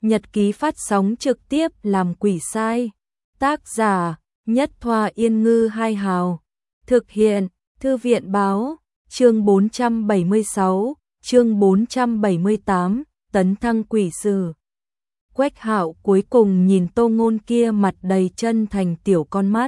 Nhật ký phát sóng trực tiếp làm quỷ sai. Tác giả Nhất Thoa Yên Ngư Hai Hào. Thực hiện Thư viện Báo. Chương 476, chương 478, tấn thăng quỷ sử. Quách Hạo cuối cùng nhìn Tô Ngôn kia mặt đầy chân thành tiểu con mắt.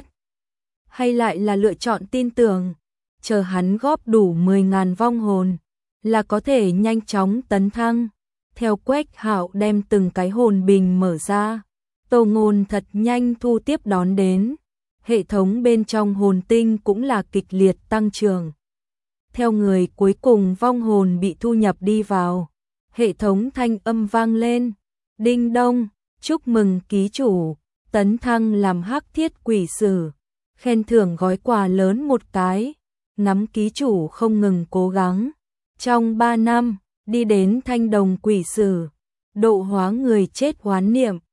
Hay lại là lựa chọn tin tưởng, chờ hắn góp đủ 10.000 vong hồn, là có thể nhanh chóng tấn thăng. Theo Quách Hạo đem từng cái hồn bình mở ra, Tô Ngôn thật nhanh thu tiếp đón đến. Hệ thống bên trong hồn tinh cũng là kịch liệt tăng trưởng. Theo người cuối cùng vong hồn bị thu nhập đi vào, hệ thống thanh âm vang lên. Đinh đông, chúc mừng ký chủ, tấn thăng làm hắc thiết quỷ sử. Khen thưởng gói quà lớn một cái, nắm ký chủ không ngừng cố gắng. Trong 3 năm, đi đến thanh đồng quỷ sử, độ hóa người chết oán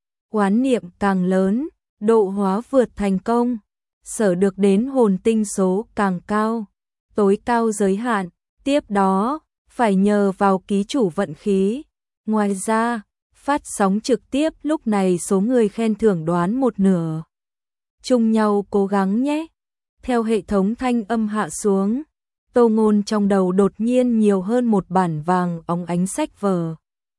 niệm càng lớn, độ hóa vượt thành công, sở được đến hồn tinh số càng cao, tối cao giới hạn, tiếp đó, phải nhờ vào ký chủ vận khí. Ngoài ra, phát sóng trực tiếp lúc này số người khen thưởng đoán một nửa. Chung nhau cố gắng nhé. Theo hệ thống thanh âm hạ xuống, Tô Ngôn trong đầu đột nhiên nhiều hơn một bản vàng óng ánh sách vở.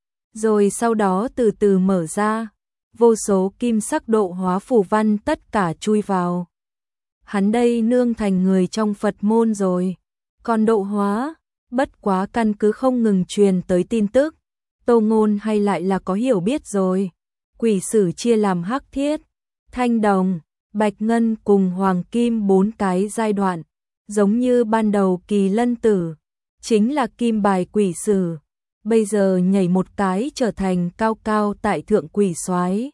Rồi sau đó từ từ mở ra, vô số kim sắc độ hóa phù văn tất cả chui vào. Hắn đây nương thành người trong Phật môn rồi. Còn độ hóa, bất quá căn cứ không ngừng truyền tới tin tức, Tô Ngôn hay lại là có hiểu biết rồi. Quỷ sử chia làm hắc thiết, thanh đồng, bạch ngân cùng hoàng kim 4 cái giai đoạn. Giống như ban đầu Kỳ Lân Tử, chính là kim bài quỷ sử, bây giờ nhảy một cái trở thành cao cao tại thượng quỷ soái.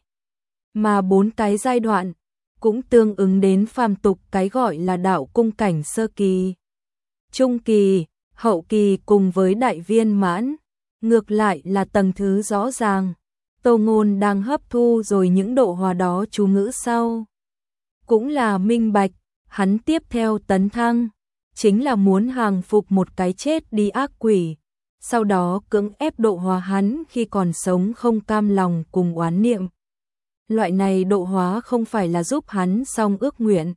Mà 4 cái giai đoạn cũng tương ứng đến phàm tục cái gọi là đạo cung cảnh sơ kỳ, trung kỳ, hậu kỳ cùng với đại viên mãn. Ngược lại là tầng thứ rõ ràng. Tô Ngôn đang hấp thu rồi những độ hòa đó chú ngữ sau. Cũng là minh bạch, hắn tiếp theo tấn thăng, chính là muốn hàng phục một cái chết đi ác quỷ, sau đó cưỡng ép độ hóa hắn khi còn sống không cam lòng cùng oán niệm. Loại này độ hóa không phải là giúp hắn xong ước nguyện,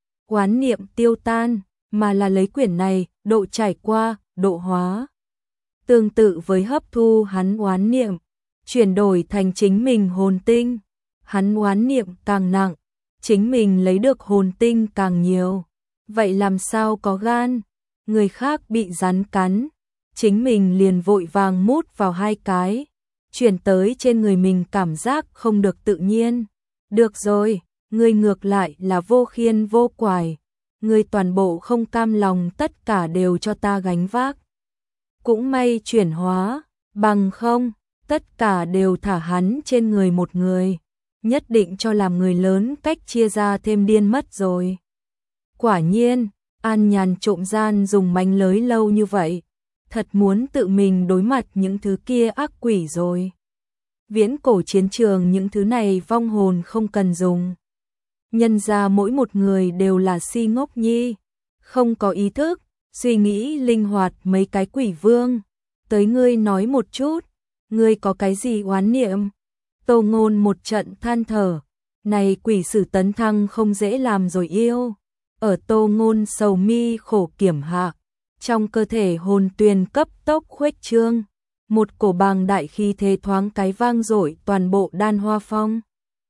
oán niệm tiêu tan, mà là lấy quyển này, độ trải qua, độ hóa. Tương tự với hấp thu hắn oán niệm, chuyển đổi thành chính mình hồn tinh, hắn oán niệm càng nặng, chính mình lấy được hồn tinh càng nhiều. Vậy làm sao có gan, người khác bị rắn cắn, chính mình liền vội vàng mút vào 2 cái, chuyển tới trên người mình cảm giác không được tự nhiên. Được rồi, người ngược lại là vô khiên vô quải, người toàn bộ không cam lòng tất cả đều cho ta gánh vác. Cũng may chuyển hóa, bằng không, tất cả đều thả hắn trên người một người, nhất định cho làm người lớn cách chia ra thêm điên mất rồi. Quả nhiên, An Nhàn trộm gian dùng mánh lới lâu như vậy, thật muốn tự mình đối mặt những thứ kia ác quỷ rồi. Viễn cổ chiến trường những thứ này vong hồn không cần dùng. Nhân ra mỗi một người đều là si ngốc nhi, không có ý thức, suy nghĩ linh hoạt mấy cái quỷ vương. Tới ngươi nói một chút, ngươi có cái gì oán niệm? Tô Ngôn một trận than thở, này quỷ sử tấn thăng không dễ làm rồi yêu. Ở Tô Ngôn sầu mi khổ kiểm hạ, trong cơ thể hồn tuyền cấp tốc khuếch trương, một cổ bàng đại khí thế thoáng cái vang dội toàn bộ Đan Hoa Phong.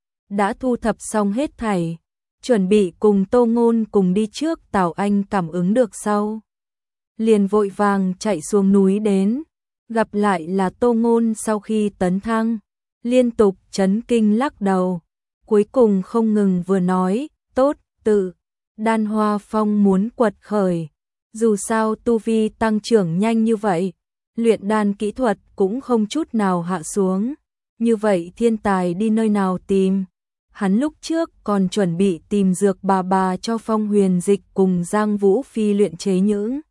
Đã thu thập xong hết thảy, chuẩn bị cùng Tô Ngôn cùng đi trước. Tào Anh cảm ứng được sau, liền vội vàng chạy xuống núi đến, gặp lại là Tô Ngôn sau khi tấn thăng, liên tục chấn kinh lắc đầu, cuối cùng không ngừng vừa nói, tốt, tự Đan Hoa Phong muốn quật khởi, dù sao tu vi tăng trưởng nhanh như vậy, luyện đan kỹ thuật cũng không chút nào hạ xuống, như vậy thiên tài đi nơi nào tìm? Hắn lúc trước còn chuẩn bị tìm dược bà cho Phong Huyền Dịch cùng Giang Vũ Phi luyện chế những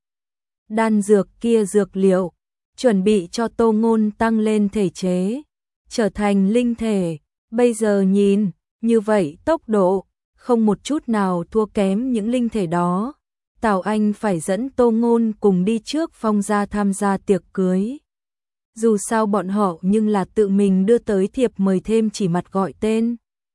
đan dược kia dược liệu, chuẩn bị cho Tô Ngôn tăng lên thể chế, trở thành linh thể. Bây giờ nhìn, như vậy tốc độ, không một chút nào thua kém những linh thể đó. Tào Anh phải dẫn Tô Ngôn cùng đi trước Phong gia tham gia tiệc cưới. Dù sao bọn họ nhưng là tự mình đưa tới thiệp mời thêm chỉ mặt gọi tên.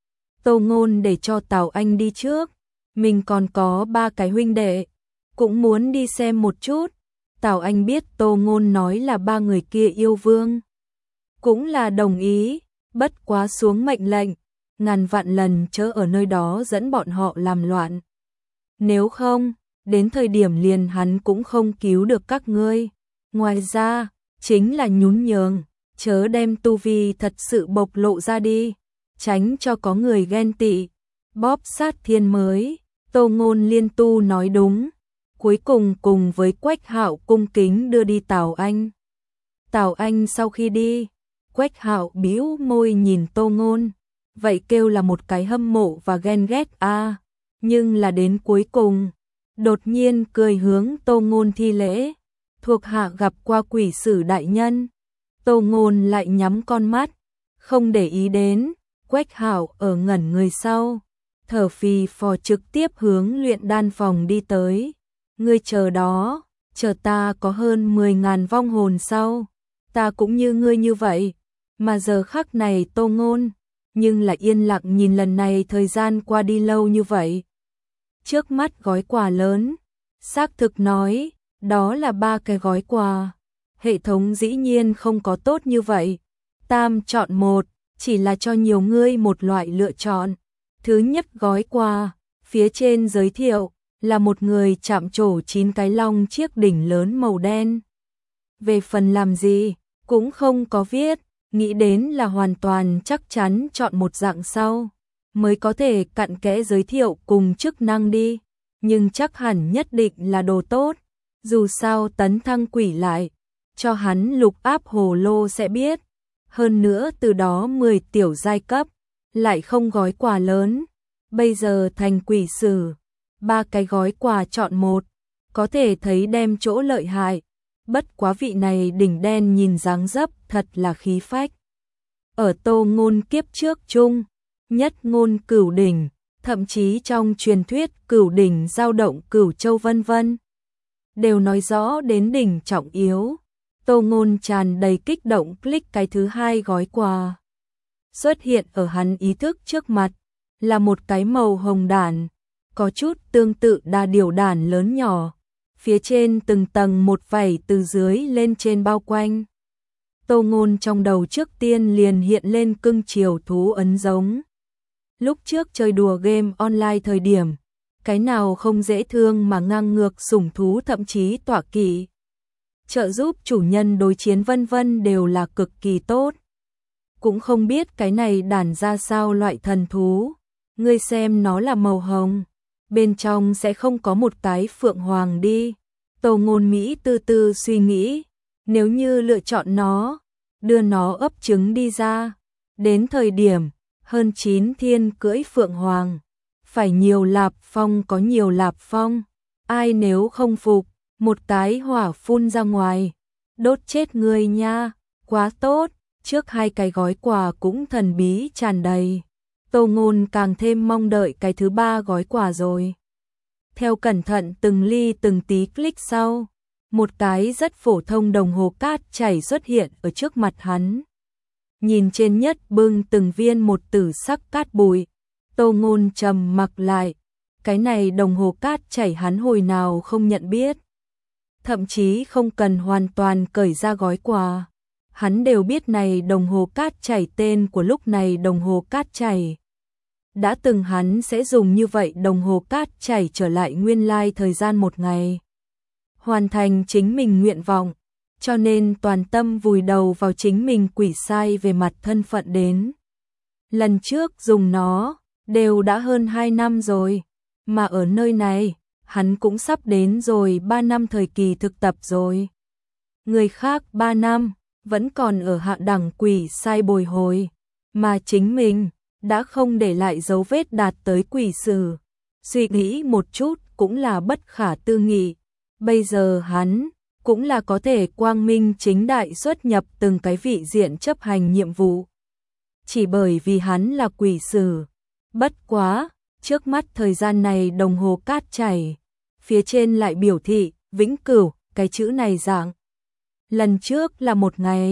Tô Ngôn để cho Tào Anh đi trước, mình còn có 3 cái huynh đệ, cũng muốn đi xem một chút. Tào Anh biết Tô Ngôn nói là 3 người kia yêu vương, cũng là đồng ý, bất quá xuống mệnh lệnh, ngàn vạn lần chớ ở nơi đó dẫn bọn họ làm loạn. Nếu không, đến thời điểm liền hắn cũng không cứu được các ngươi. Ngoài ra, chính là nhún nhường, chớ đem tu vi thật sự bộc lộ ra đi, tránh cho có người ghen tị. Bóp sát thiên mới, Tô Ngôn Liên tu nói đúng. Cuối cùng cùng với Quách Hạo cung kính đưa đi Tào Anh. Tào Anh sau khi đi, Quách Hạo bĩu môi nhìn Tô Ngôn, vậy kêu là một cái hâm mộ và ghen ghét a. Nhưng là đến cuối cùng, đột nhiên cười hướng Tô Ngôn thi lễ, thuộc hạ gặp qua quỷ sử đại nhân. Tô Ngôn lại nhắm con mắt, không để ý đến. Quách Hạo ở ngẩn người sau, thở phì phò trực tiếp hướng luyện đan phòng đi tới. Ngươi chờ đó, chờ ta có hơn 10.000 vong hồn sau, ta cũng như ngươi như vậy. Mà giờ khắc này Tô Ngôn, nhưng lại yên lặng nhìn lần này thời gian qua đi lâu như vậy. Trước mắt gói quà lớn, xác thực nói, đó là 3 cái gói quà. Hệ thống dĩ nhiên không có tốt như vậy. Tam chọn một, chỉ là cho nhiều ngươi một loại lựa chọn. Thứ nhất gói quà, phía trên giới thiệu, là một người chạm trổ 9 cái long chiếc đỉnh lớn màu đen. Về phần làm gì, cũng không có viết, nghĩ đến là hoàn toàn chắc chắn chọn một dạng sau, mới có thể cặn kẽ giới thiệu cùng chức năng đi, nhưng chắc hẳn nhất định là đồ tốt, dù sao tấn thăng quỷ lại, cho hắn lục áp hồ lô sẽ biết, hơn nữa từ đó 10 tiểu giai cấp, lại không gói quà lớn, bây giờ thành quỷ sử. 3 cái gói quà chọn một, có thể thấy đem chỗ lợi hại. Bất quá vị này đỉnh đen nhìn dáng dấp thật là khí phách. Ở Tô Ngôn kiếp trước chung, nhất ngôn cửu đỉnh, thậm chí trong truyền thuyết cửu đỉnh dao động cửu châu vân vân, đều nói rõ đến đỉnh trọng yếu. Tô Ngôn tràn đầy kích động click cái thứ 2 gói quà. Xuất hiện ở hắn ý thức trước mặt, là một cái màu hồng đản, có chút tương tự đa điểu đản lớn nhỏ, phía trên từng tầng một vảy từ dưới lên trên bao quanh. Tô Ngôn trong đầu trước tiên liền hiện lên cưng chiều thú ấn giống. Lúc trước chơi đùa game online thời điểm, cái nào không dễ thương mà ngang ngược sủng thú thậm chí tọa kỵ, trợ giúp chủ nhân đối chiến vân vân đều là cực kỳ tốt. Cũng không biết cái này đản ra sao loại thần thú, ngươi xem nó là màu hồng, bên trong sẽ không có một cái phượng hoàng đi. Tô Ngôn Mỹ tư tư suy nghĩ, nếu như lựa chọn nó, đưa nó ấp trứng đi ra, đến thời điểm hơn 9 thiên cưỡi phượng hoàng, phải nhiều lạp phong có nhiều lạp phong, ai nếu không phục, một cái hỏa phun ra ngoài, đốt chết người nha, quá tốt. Trước 2 cái gói quà cũng thần bí tràn đầy, Tô Ngôn càng thêm mong đợi cái thứ 3 gói quà rồi. Theo cẩn thận từng ly từng tí click sau, một cái rất phổ thông đồng hồ cát chảy xuất hiện ở trước mặt hắn. Nhìn trên nhất bưng từng viên một tử sắc cát bụi, Tô Ngôn trầm mặc lại, cái này đồng hồ cát chảy hắn hồi nào không nhận biết. Thậm chí không cần hoàn toàn cởi ra gói quà, hắn đều biết này đồng hồ cát chảy tên của lúc này đồng hồ cát chảy. Đã từng hắn sẽ dùng như vậy đồng hồ cát chảy trở lại nguyên lai thời gian một ngày, hoàn thành chính mình nguyện vọng, cho nên toàn tâm vùi đầu vào chính mình quỷ sai về mặt thân phận đến. Lần trước dùng nó, đều đã hơn 2 năm rồi, mà ở nơi này, hắn cũng sắp đến rồi 3 năm thời kỳ thực tập rồi. Người khác 3 năm, vẫn còn ở hạ đẳng quỷ sai bồi hồi, mà chính mình đã không để lại dấu vết đạt tới quỷ sử. Suy nghĩ một chút cũng là bất khả tư nghị. Bây giờ hắn cũng là có thể quang minh chính đại xuất nhập từng cái vị diện chấp hành nhiệm vụ. Chỉ bởi vì hắn là quỷ sử. Bất quá, trước mắt thời gian này đồng hồ cát chảy, phía trên lại biểu thị vĩnh cửu, cái chữ này dạng. Lần trước là 1 ngày,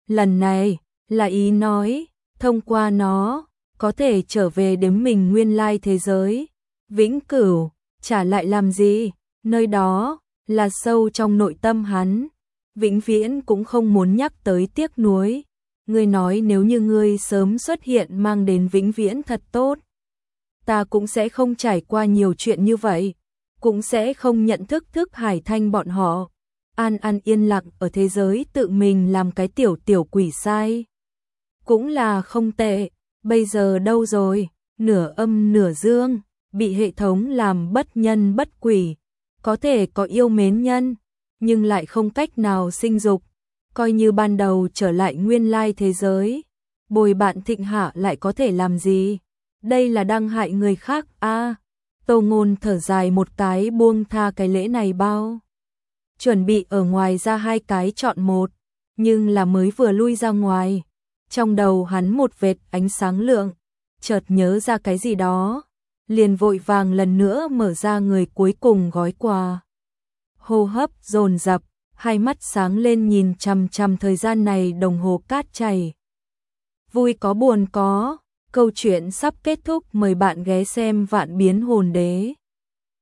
Lần này là ý nói, thông qua nó, có thể trở về đếm mình nguyên lai thế giới. Vĩnh cửu, trả lại làm gì? Nơi đó là sâu trong nội tâm hắn. Vĩnh viễn cũng không muốn nhắc tới tiếc nuối. Ngươi nói nếu như ngươi sớm xuất hiện mang đến vĩnh viễn thật tốt. Ta cũng sẽ không trải qua nhiều chuyện như vậy. Cũng sẽ không nhận thức Hải Thanh bọn họ. An an yên lặng ở thế giới tự mình làm cái tiểu quỷ sai. Cũng là không tệ. Bây giờ đâu rồi? Nửa âm nửa dương, bị hệ thống làm bất nhân bất quỷ. Có thể có yêu mến nhân, nhưng lại không cách nào sinh dục. Coi như ban đầu trở lại nguyên lai thế giới, bồi bạn thịnh hạ lại có thể làm gì? Đây là đang hại người khác a. Tô Ngôn thở dài một cái buông tha cái lễ này bao. Chuẩn bị ở ngoài ra 2 cái chọn một, nhưng là mới vừa lui ra ngoài. Trong đầu hắn một vệt ánh sáng lượng, chợt nhớ ra cái gì đó, liền vội vàng lần nữa mở ra người cuối cùng gói quà. Hô hấp dồn dập, hai mắt sáng lên nhìn chằm chằm thời gian này đồng hồ cát chảy. Vui có buồn có, câu chuyện sắp kết thúc, mời bạn ghé xem Vạn Biến Hồn Đế.